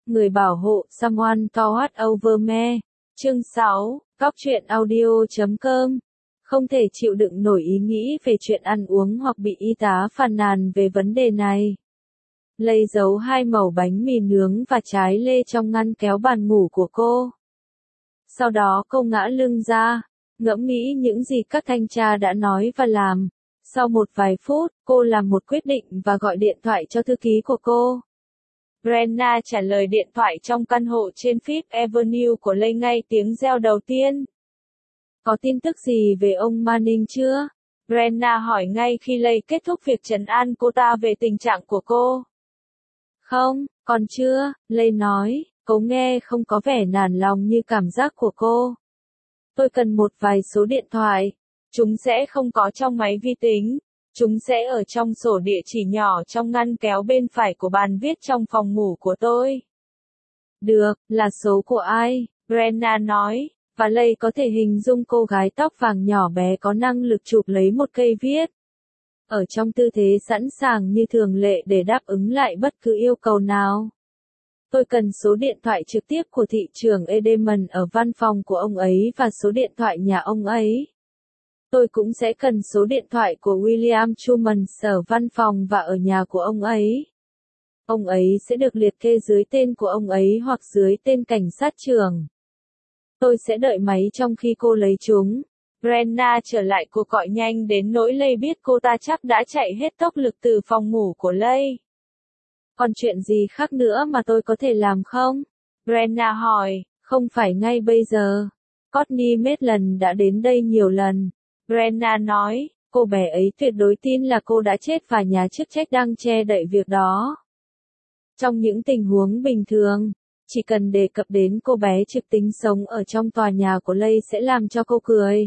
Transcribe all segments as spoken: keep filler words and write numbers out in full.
Người bảo hộ, someone to watch over me. Chương sáu, góc truyện audio chấm com. Không thể chịu đựng nổi ý nghĩ về chuyện ăn uống hoặc bị y tá phàn nàn về vấn đề này. Lây giấu hai mẩu bánh mì nướng và trái lê trong ngăn kéo bàn ngủ của cô. Sau đó cô ngã lưng ra, ngẫm nghĩ những gì các thanh tra đã nói và làm. Sau một vài phút, cô làm một quyết định và gọi điện thoại cho thư ký của cô. Brenna trả lời điện thoại trong căn hộ trên Fifth Avenue của Lay ngay tiếng reo đầu tiên. Có tin tức gì về ông Manning chưa? Brenna hỏi ngay khi Lay kết thúc việc trấn an cô ta về tình trạng của cô. Không, còn chưa, Lay nói, cô nghe không có vẻ nản lòng như cảm giác của cô. Tôi cần một vài số điện thoại. Chúng sẽ không có trong máy vi tính. Chúng sẽ ở trong sổ địa chỉ nhỏ trong ngăn kéo bên phải của bàn viết trong phòng ngủ của tôi. Được, là số của ai? Brenna nói, và Lay có thể hình dung cô gái tóc vàng nhỏ bé có năng lực chụp lấy một cây viết. Ở trong tư thế sẵn sàng như thường lệ để đáp ứng lại bất cứ yêu cầu nào. Tôi cần số điện thoại trực tiếp của thị trưởng Edelman ở văn phòng của ông ấy và số điện thoại nhà ông ấy. Tôi cũng sẽ cần số điện thoại của William Truman ở văn phòng và ở nhà của ông ấy. Ông ấy sẽ được liệt kê dưới tên của ông ấy hoặc dưới tên cảnh sát trưởng. Tôi sẽ đợi máy trong khi cô lấy chúng. Brenna trở lại cuộc gọi nhanh đến nỗi Lay biết cô ta chắc đã chạy hết tốc lực từ phòng ngủ của Lay. Còn chuyện gì khác nữa mà tôi có thể làm không? Brenna hỏi, không phải ngay bây giờ. Courtney Maitland đã đến đây nhiều lần. Brenna nói, cô bé ấy tuyệt đối tin là cô đã chết và nhà chức trách đang che đậy việc đó. Trong những tình huống bình thường, chỉ cần đề cập đến cô bé trực tính sống ở trong tòa nhà của Lay sẽ làm cho cô cười.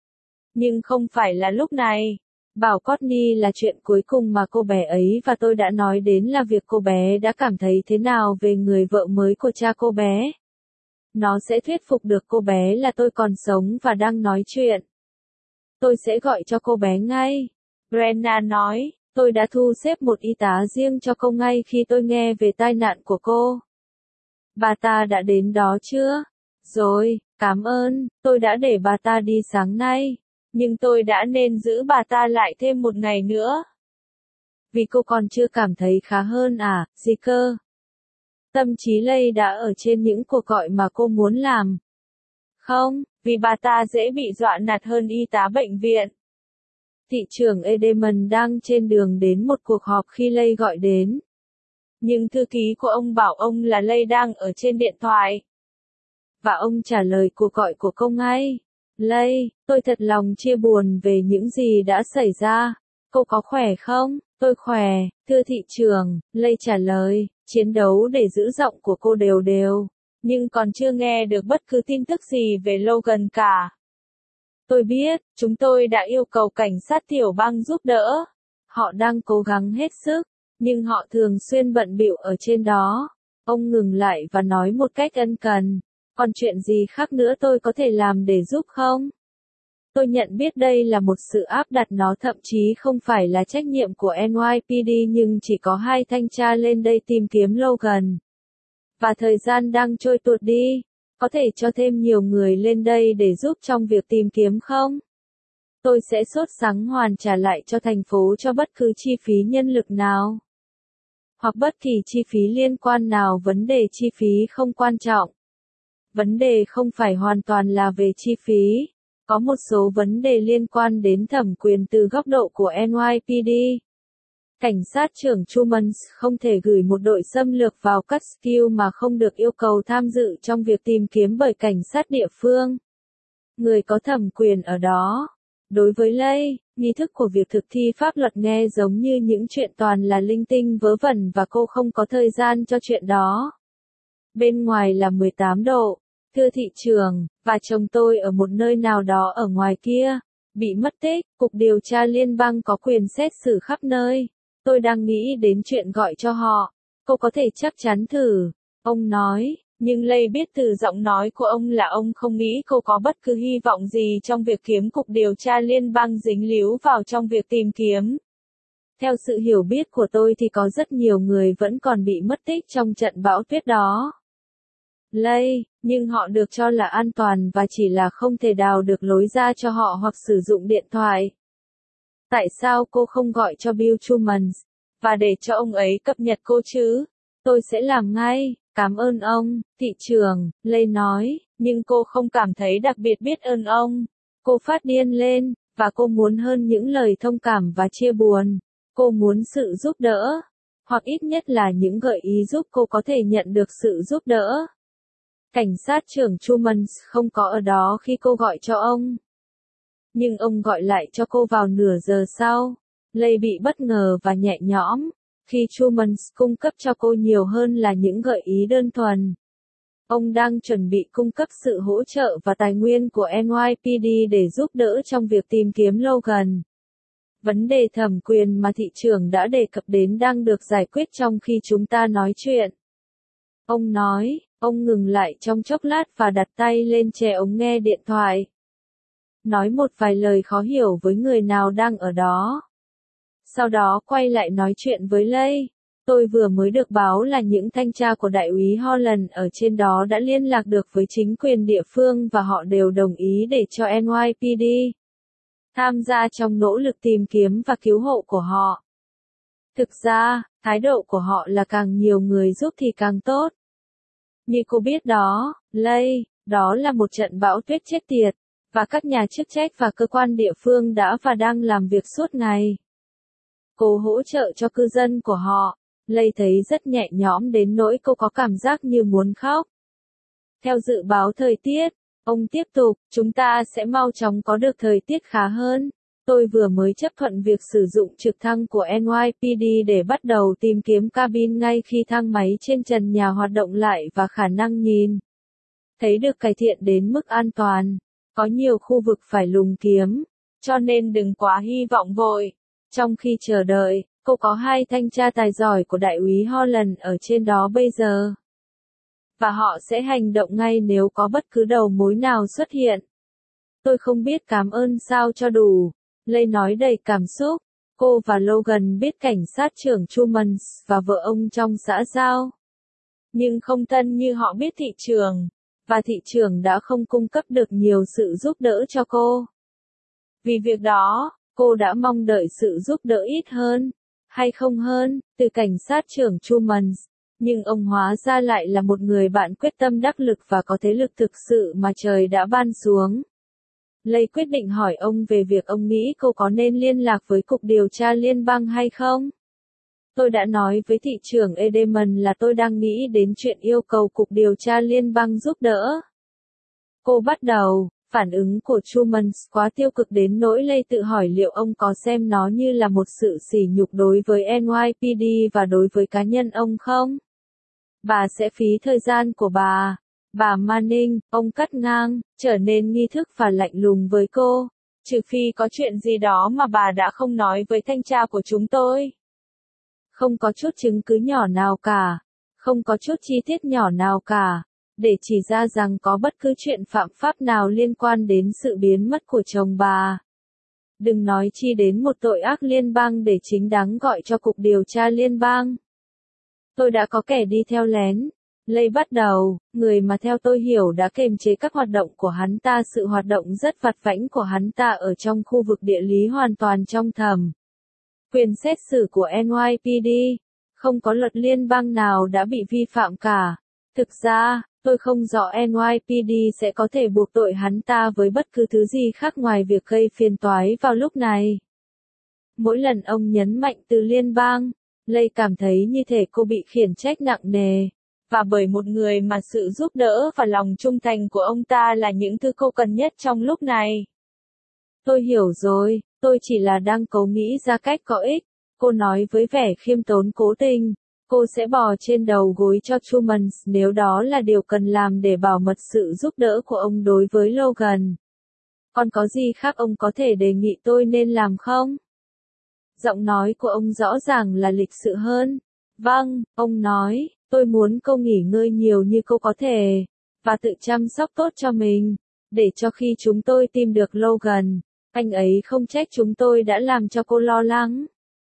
Nhưng không phải là lúc này. Bảo Courtney là chuyện cuối cùng mà cô bé ấy và tôi đã nói đến là việc cô bé đã cảm thấy thế nào về người vợ mới của cha cô bé. Nó sẽ thuyết phục được cô bé là tôi còn sống và đang nói chuyện. Tôi sẽ gọi cho cô bé ngay. Brenna nói, tôi đã thu xếp một y tá riêng cho cô ngay khi tôi nghe về tai nạn của cô. Bà ta đã đến đó chưa? Rồi, cảm ơn, tôi đã để bà ta đi sáng nay. Nhưng tôi đã nên giữ bà ta lại thêm một ngày nữa. Vì cô còn chưa cảm thấy khá hơn à, gì cơ? Tâm trí Lay đã ở trên những cuộc gọi mà cô muốn làm. Không, vì bà ta dễ bị dọa nạt hơn y tá bệnh viện. Thị trưởng Edelman đang trên đường đến một cuộc họp khi Lay gọi đến. Nhưng thư ký của ông bảo ông là Lay đang ở trên điện thoại. Và ông trả lời cuộc gọi của cô ngay. Lay, tôi thật lòng chia buồn về những gì đã xảy ra. Cô có khỏe không? Tôi khỏe, thưa thị trưởng, Lay trả lời, chiến đấu để giữ giọng của cô đều đều. Nhưng còn chưa nghe được bất cứ tin tức gì về Logan cả. Tôi biết, chúng tôi đã yêu cầu cảnh sát tiểu bang giúp đỡ. Họ đang cố gắng hết sức, nhưng họ thường xuyên bận bịu ở trên đó. Ông ngừng lại và nói một cách ân cần. Còn chuyện gì khác nữa tôi có thể làm để giúp không? Tôi nhận biết đây là một sự áp đặt, nó thậm chí không phải là trách nhiệm của en y pê đê, nhưng chỉ có hai thanh tra lên đây tìm kiếm Logan. Và thời gian đang trôi tuột đi. Có thể cho thêm nhiều người lên đây để giúp trong việc tìm kiếm không? Tôi sẽ sốt sắng hoàn trả lại cho thành phố cho bất cứ chi phí nhân lực nào. Hoặc bất kỳ chi phí liên quan nào. Vấn đề chi phí không quan trọng. Vấn đề không phải hoàn toàn là về chi phí. Có một số vấn đề liên quan đến thẩm quyền từ góc độ của en y pê đê. Cảnh sát trưởng Truman không thể gửi một đội xâm lược vào Catskill mà không được yêu cầu tham dự trong việc tìm kiếm bởi cảnh sát địa phương. Người có thẩm quyền ở đó. Đối với Lay, nghi thức của việc thực thi pháp luật nghe giống như những chuyện toàn là linh tinh vớ vẩn và cô không có thời gian cho chuyện đó. Bên ngoài là mười tám độ. Thưa thị trưởng, và chồng tôi ở một nơi nào đó ở ngoài kia, bị mất tích, Cục Điều tra Liên bang có quyền xét xử khắp nơi. Tôi đang nghĩ đến chuyện gọi cho họ. Cô có thể chắc chắn thử. Ông nói, nhưng Lay biết từ giọng nói của ông là ông không nghĩ cô có bất cứ hy vọng gì trong việc kiếm Cục Điều tra Liên bang dính líu vào trong việc tìm kiếm. Theo sự hiểu biết của tôi thì có rất nhiều người vẫn còn bị mất tích trong trận bão tuyết đó. Lay, nhưng họ được cho là an toàn và chỉ là không thể đào được lối ra cho họ hoặc sử dụng điện thoại. Tại sao cô không gọi cho Bill Truman và để cho ông ấy cập nhật cô chứ? Tôi sẽ làm ngay, cảm ơn ông, thị trưởng, Lay nói, nhưng cô không cảm thấy đặc biệt biết ơn ông. Cô phát điên lên, và cô muốn hơn những lời thông cảm và chia buồn. Cô muốn sự giúp đỡ, hoặc ít nhất là những gợi ý giúp cô có thể nhận được sự giúp đỡ. Cảnh sát trưởng Truman không có ở đó khi cô gọi cho ông. Nhưng ông gọi lại cho cô vào nửa giờ sau. Lay bị bất ngờ và nhẹ nhõm, khi Truman cung cấp cho cô nhiều hơn là những gợi ý đơn thuần. Ông đang chuẩn bị cung cấp sự hỗ trợ và tài nguyên của en y pê đê để giúp đỡ trong việc tìm kiếm Logan. Vấn đề thẩm quyền mà thị trưởng đã đề cập đến đang được giải quyết trong khi chúng ta nói chuyện. Ông nói, ông ngừng lại trong chốc lát và đặt tay lên che ống nghe điện thoại. Nói một vài lời khó hiểu với người nào đang ở đó. Sau đó quay lại nói chuyện với Lay. Tôi vừa mới được báo là những thanh tra của đại úy Holland ở trên đó đã liên lạc được với chính quyền địa phương và họ đều đồng ý để cho en y pê đê tham gia trong nỗ lực tìm kiếm và cứu hộ của họ. Thực ra, thái độ của họ là càng nhiều người giúp thì càng tốt. Như cô biết đó, Lay, đó là một trận bão tuyết chết tiệt, và các nhà chức trách và cơ quan địa phương đã và đang làm việc suốt ngày. Cô hỗ trợ cho cư dân của họ. Lay thấy rất nhẹ nhõm đến nỗi cô có cảm giác như muốn khóc. Theo dự báo thời tiết, ông tiếp tục, chúng ta sẽ mau chóng có được thời tiết khá hơn. Tôi vừa mới chấp thuận việc sử dụng trực thăng của en y pê đê để bắt đầu tìm kiếm cabin ngay khi thang máy trên trần nhà hoạt động lại và khả năng nhìn thấy được cải thiện đến mức an toàn. Có nhiều khu vực phải lùng kiếm, cho nên đừng quá hy vọng vội. Trong khi chờ đợi, cô có hai thanh tra tài giỏi của đại úy Holland ở trên đó bây giờ. Và họ sẽ hành động ngay nếu có bất cứ đầu mối nào xuất hiện. Tôi không biết cảm ơn sao cho đủ. Lay nói đầy cảm xúc. Cô và Logan biết cảnh sát trưởng Truman và vợ ông trong xã giao. Nhưng không thân như họ biết thị trưởng. Và thị trưởng đã không cung cấp được nhiều sự giúp đỡ cho cô. Vì việc đó, cô đã mong đợi sự giúp đỡ ít hơn, hay không hơn, từ cảnh sát trưởng Truman. Nhưng ông hóa ra lại là một người bạn quyết tâm đắc lực và có thế lực thực sự mà trời đã ban xuống. Lay quyết định hỏi ông về việc ông nghĩ cô có nên liên lạc với Cục Điều tra Liên bang hay không. Tôi đã nói với thị trưởng Edelman là tôi đang nghĩ đến chuyện yêu cầu Cục Điều tra Liên bang giúp đỡ. Cô bắt đầu, phản ứng của Truman quá tiêu cực đến nỗi Lay tự hỏi liệu ông có xem nó như là một sự sỉ nhục đối với en y pê đê và đối với cá nhân ông không. Bà sẽ phí thời gian của bà. Bà Manning, ông cắt ngang, trở nên nghi thức và lạnh lùng với cô. Trừ phi có chuyện gì đó mà bà đã không nói với thanh tra của chúng tôi. Không có chút chứng cứ nhỏ nào cả. Không có chút chi tiết nhỏ nào cả. Để chỉ ra rằng có bất cứ chuyện phạm pháp nào liên quan đến sự biến mất của chồng bà. Đừng nói chi đến một tội ác liên bang để chính đáng gọi cho Cục Điều tra Liên bang. Tôi đã có kẻ đi theo lén. Lay bắt đầu, người mà theo tôi hiểu đã kiềm chế các hoạt động của hắn ta. Sự hoạt động rất vặt vãnh của hắn ta ở trong khu vực địa lý hoàn toàn trong thầm quyền xét xử của en y pê đê. Không có luật liên bang nào đã bị vi phạm cả. Thực ra, tôi không rõ en y pê đê sẽ có thể buộc tội hắn ta với bất cứ thứ gì khác ngoài việc gây phiền toái vào lúc này. Mỗi lần ông nhấn mạnh từ liên bang, Lay cảm thấy như thể cô bị khiển trách nặng nề. Và bởi một người mà sự giúp đỡ và lòng trung thành của ông ta là những thứ cô cần nhất trong lúc này. Tôi hiểu rồi, tôi chỉ là đang cố nghĩ ra cách có ích. Cô nói với vẻ khiêm tốn cố tình. Cô sẽ bò trên đầu gối cho Truman nếu đó là điều cần làm để bảo mật sự giúp đỡ của ông đối với Logan. Còn có gì khác ông có thể đề nghị tôi nên làm không? Giọng nói của ông rõ ràng là lịch sự hơn. Vâng, ông nói, tôi muốn cô nghỉ ngơi nhiều như cô có thể, và tự chăm sóc tốt cho mình, để cho khi chúng tôi tìm được Logan, anh ấy không trách chúng tôi đã làm cho cô lo lắng.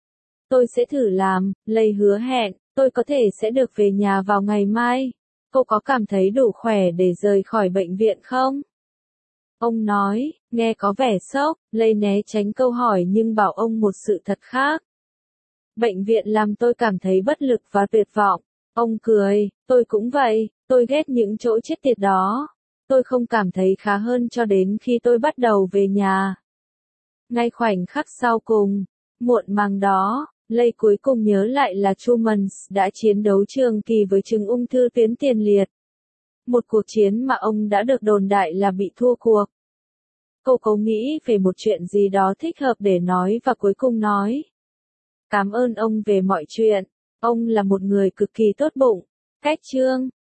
Tôi sẽ thử làm, Lay hứa hẹn, tôi có thể sẽ được về nhà vào ngày mai. Cô có cảm thấy đủ khỏe để rời khỏi bệnh viện không? Ông nói, nghe có vẻ sốc, Lay né tránh câu hỏi nhưng bảo ông một sự thật khác. Bệnh viện làm tôi cảm thấy bất lực và tuyệt vọng. Ông cười, tôi cũng vậy, tôi ghét những chỗ chết tiệt đó. Tôi không cảm thấy khá hơn cho đến khi tôi bắt đầu về nhà. Ngay khoảnh khắc sau cùng, muộn màng đó, Lay cuối cùng nhớ lại là Truman đã chiến đấu trường kỳ với chứng ung thư tuyến tiền liệt. Một cuộc chiến mà ông đã được đồn đại là bị thua cuộc. Cô cố nghĩ về một chuyện gì đó thích hợp để nói và cuối cùng nói. Cảm ơn ông về mọi chuyện. Ông là một người cực kỳ tốt bụng. Cách chương